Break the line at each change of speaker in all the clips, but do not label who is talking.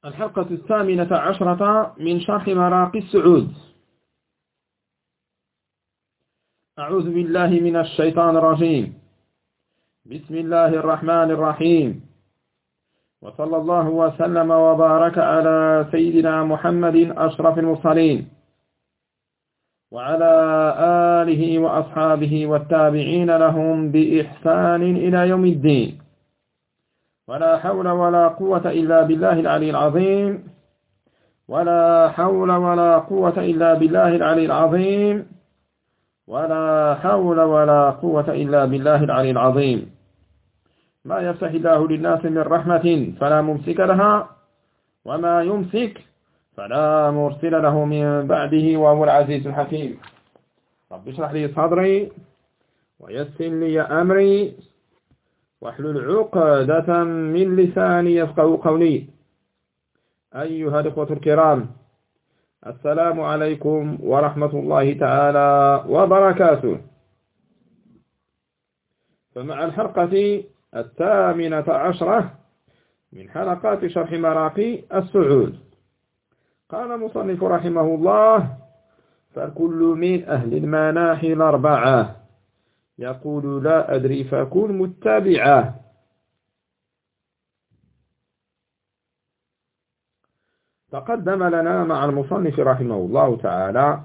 الحلقة 18 من شرح مراقي السعود. أعوذ بالله من الشيطان الرجيم. بسم الله الرحمن الرحيم، وصلى الله وسلم وبارك على سيدنا محمد أشرف المرسلين وعلى آله وأصحابه والتابعين لهم بإحسان إلى يوم الدين. ولا حول ولا قوة إلا بالله العلي العظيم. ولا حول ولا قوة إلا بالله العلي العظيم. ولا حول ولا قوة إلا بالله العلي العظيم. ما يفتح الله للناس من رحمة فلا ممسك لها، وما يمسك فلا مرسل له من بعده، وهو العزيز الحكيم. رب اشرح لي صدري ويسر لي أمري واحلل عقدة من لساني يفقهوا قولي. أيها الإخوة الكرام، السلام عليكم ورحمة الله تعالى وبركاته. فمع الحلقة 18 من حلقات شرح مراقي السعود، قال المصنف رحمه الله: فكل من أهل المناحي الأربعة يقول لا أدري فكن متبعة. تقدم لنا مع المصنف رحمه الله تعالى،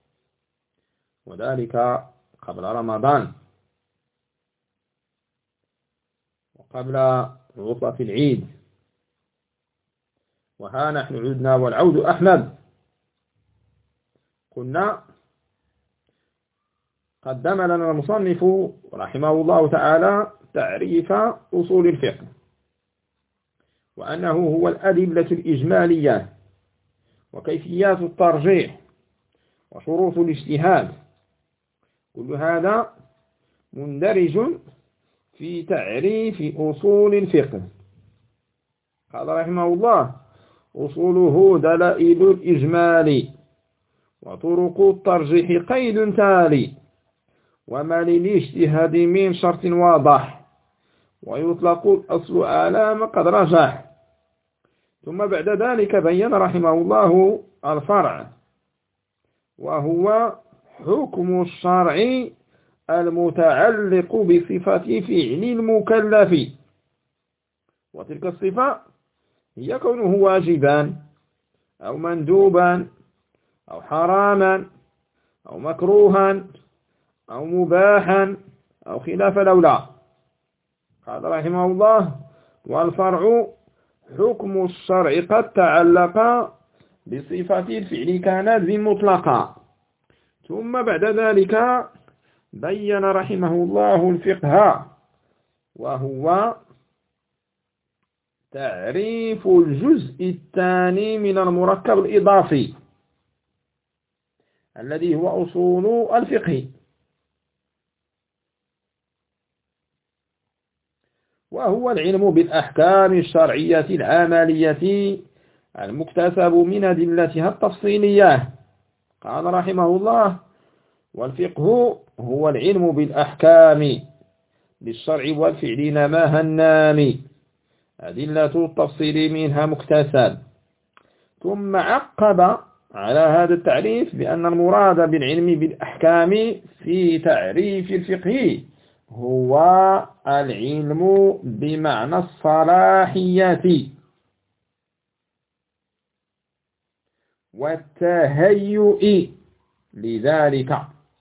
وذلك قبل رمضان وقبل عطلة العيد، وها نحن عدنا والعود أحمد. قلنا قدم لنا المصنف رحمه الله تعالى تعريف أصول الفقه، وأنه هو الأدلة الإجمالية وكيفيات الترجيح وشروط الاجتهاد. كل هذا مندرج في تعريف أصول الفقه. قال رحمه الله: أصوله دلائل الإجمال وطرق الترجيح قيد تالي، وما للاجتهاد من شرط واضح، ويطلق الأصل على ما قد رجح. ثم بعد ذلك بين رحمه الله الفرع، وهو حكم الشرع المتعلق بصفة فعل المكلف، وتلك الصفة هي كونه واجبا أو مندوبا أو حراما أو مكروها أو مباحا أو خلاف الأولى. قال رحمه الله: والفرع حكم الشرع قد تعلق بصفة الفعل كانت مطلقة. ثم بعد ذلك بين رحمه الله الفقه، وهو تعريف الجزء الثاني من المركب الإضافي الذي هو أصول الفقه، وهو العلم بالأحكام الشرعية العملية المكتسب من أدلتها التفصيلية. قال رحمه الله: والفقه هو العلم بالأحكام بالشرع والفعل نماها النامي، أدلة التفصيل منها مكتسب. ثم عقب على هذا التعريف بأن المراد بالعلم بالأحكام في تعريف الفقه هو العلم بمعنى الصلاحية والتهيؤ لذلك.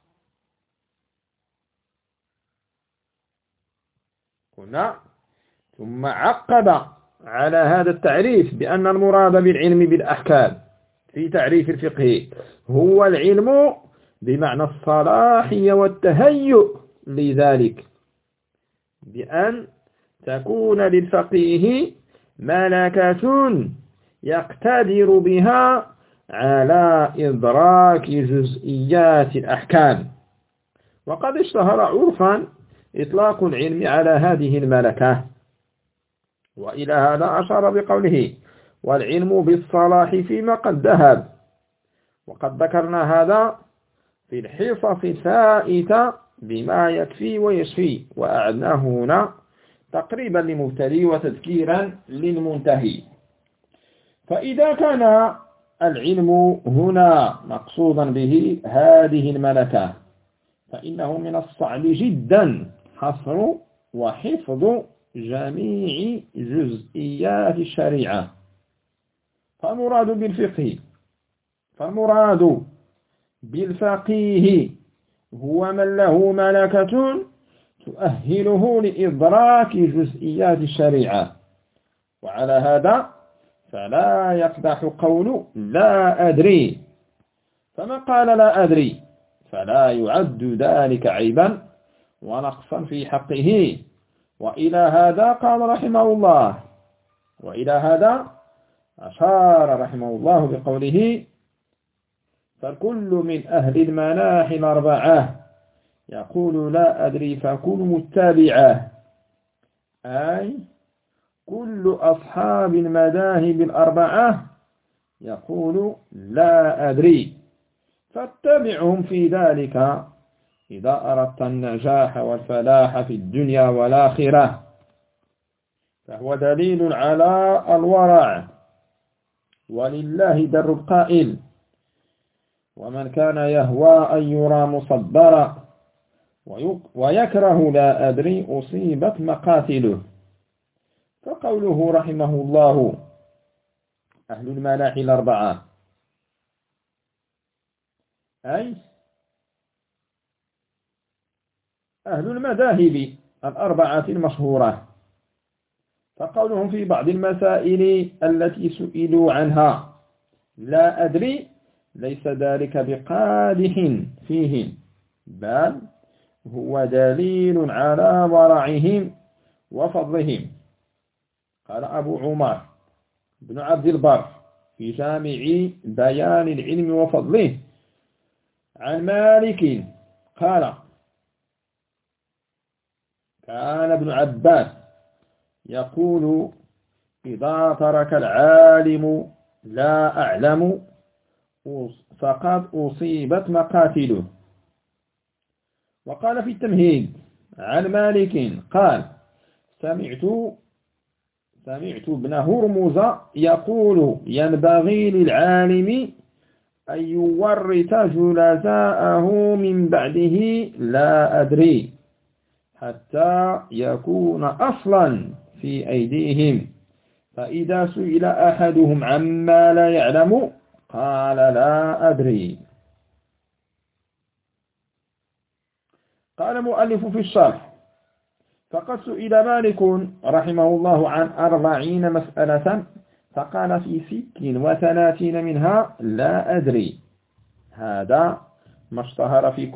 هنا ثم عقب على هذا التعريف بأن المراد بالعلم بالأحكام في تعريف الفقه هو العلم بمعنى الصلاحية والتهيؤ لذلك، بأن تكون للفقيه ملكة يقتدر بها على إدراك جزئيات الأحكام. وقد اشتهر عرفا إطلاق العلم على هذه الملكة، وإلى هذا أشار بقوله: والعلم بالصلاح فيما قد ذهب. وقد ذكرنا هذا في الحصص الفائتة بما يكفي ويشفي، وأعدناه هنا تقريبا لمبتدئ وتذكيرا للمنتهي. فإذا كان العلم هنا مقصودا به هذه الملكة، فإنه من الصعب جدا حصر وحفظ جميع جزئيات الشريعة. فالمراد بالفقيه هو من له ملكة تؤهله لإدراك جزئيات الشريعة. وعلى هذا فلا يقدح قول لا أدري، فمن قال لا أدري فلا يعد ذلك عيبا ونقصا في حقه. وإلى هذا قال رحمه الله، وإلى هذا أشار رحمه الله بقوله: فكل من أهل المناحي الأربعة يقول لا أدري فكل متبعه، أي كل أصحاب المذاهب الأربعة يقول لا أدري، فاتبعهم في ذلك إذا أردت النجاح والفلاح في الدنيا والآخرة. فهو دليل على الورع. ولله در القائل: ومن كان يهوى أن يرى مصدرا ويكره لا أدري أصيبت مقاتله. فقوله رحمه الله أهل المناحي الأربعة، أي أهل المذاهب الأربعة المشهورة. فقولهم في بعض المسائل التي سئلوا عنها لا أدري ليس ذلك بقادح فيهم، بل هو دليل على ورعهم وفضلهم. قال أبو عمر بن عبد البر في جامع بيان العلم وفضله عن مالك قال: كان ابن عباس يقول: إذا ترك العالم لا أعلم فقد أصيبت مقاتله. وقال في التمهيد عن مالك قال: سمعت ابن هرمز يقول: ينبغي للعالم أن يورث جلساءه من بعده لا أدري حتى يكون أصلا في أيديهم، فإذا سئل أحدهم عما لا يعلم قال لا أدري. قال المؤلف في الشرح: فقد سئل مالك رحمه الله عن 40 مسألة فقال في 36 منها لا أدري. هذا ما اشتهر في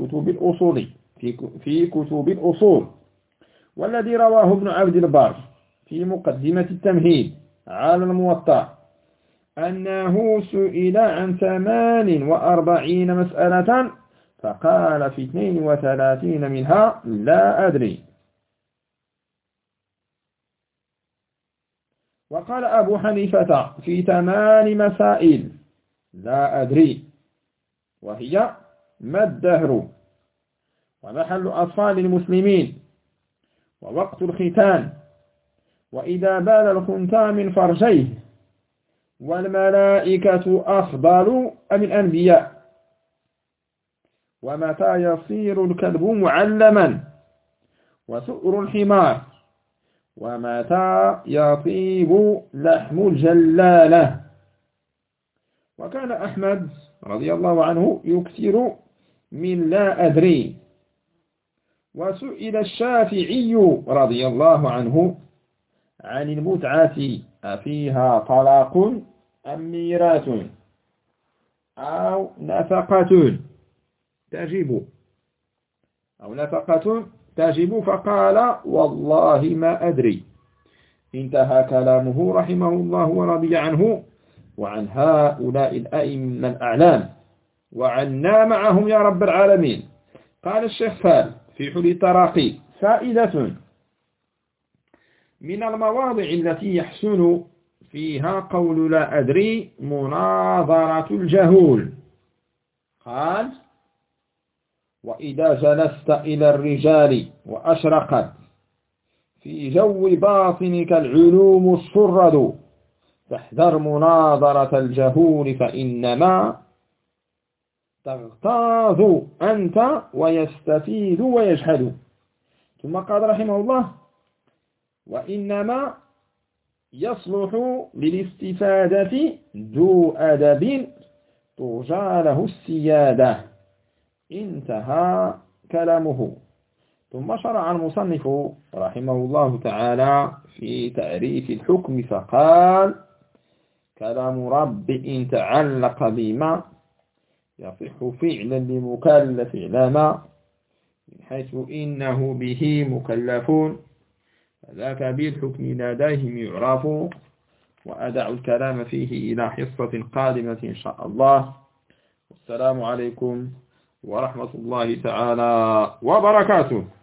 كتب الأصول. والذي رواه ابن عبد البر في مقدمة التمهيد على الموطأ أنه سئل عن 48 مسألة فقال في 32 منها لا أدري. وقال أبو حنيفة في 8 مسائل لا أدري، وهي: ما الدهر، ومحل أطفال المسلمين، ووقت الختان، وإذا بال الخنثى من فرجيه، والملائكة أفضل أم الأنبياء، ومتى يصير الكلب معلما، وسؤر الحمار، ومتى يطيب لحم الجلالة. وكان أحمد رضي الله عنه يكثر من لا أدري. وسئل الشافعي رضي الله عنه عن المتعة أفيها طلاق أم ميراث أو نفقة تجب فقال: والله ما أدري. انتهى كلامه رحمه الله ورضي عنه وعن هؤلاء الأئمة الأعلام، وعنا معهم يا رب العالمين. قال الشيخ فال في حلي التراقي: فائدة: من المواضع التي يحسن فيها قول لا أدري مناظرة الجهول. قال: وإذا جلست إلى الرجال وأشرقت في جو باطنك العلوم السرد فاحذر مناظرة الجهول فإنما تغتاظ أنت ويستفيد ويجحد. ثم قال رحمه الله: وإنما يصلح للاستفادة ذو أدب ترجى له السيادة. انتهى كلامه. ثم شرع المصنف رحمه الله تعالى في تعريف الحكم فقال: كلام رب إن تعلق بما يصح فعلا لمكلف لما من حيث إنه به مكلفون فذاك بالحكم لديهم يعرف. وأدع الكلام فيه إلى حصة قادمة إن شاء الله. والسلام عليكم ورحمة الله تعالى وبركاته.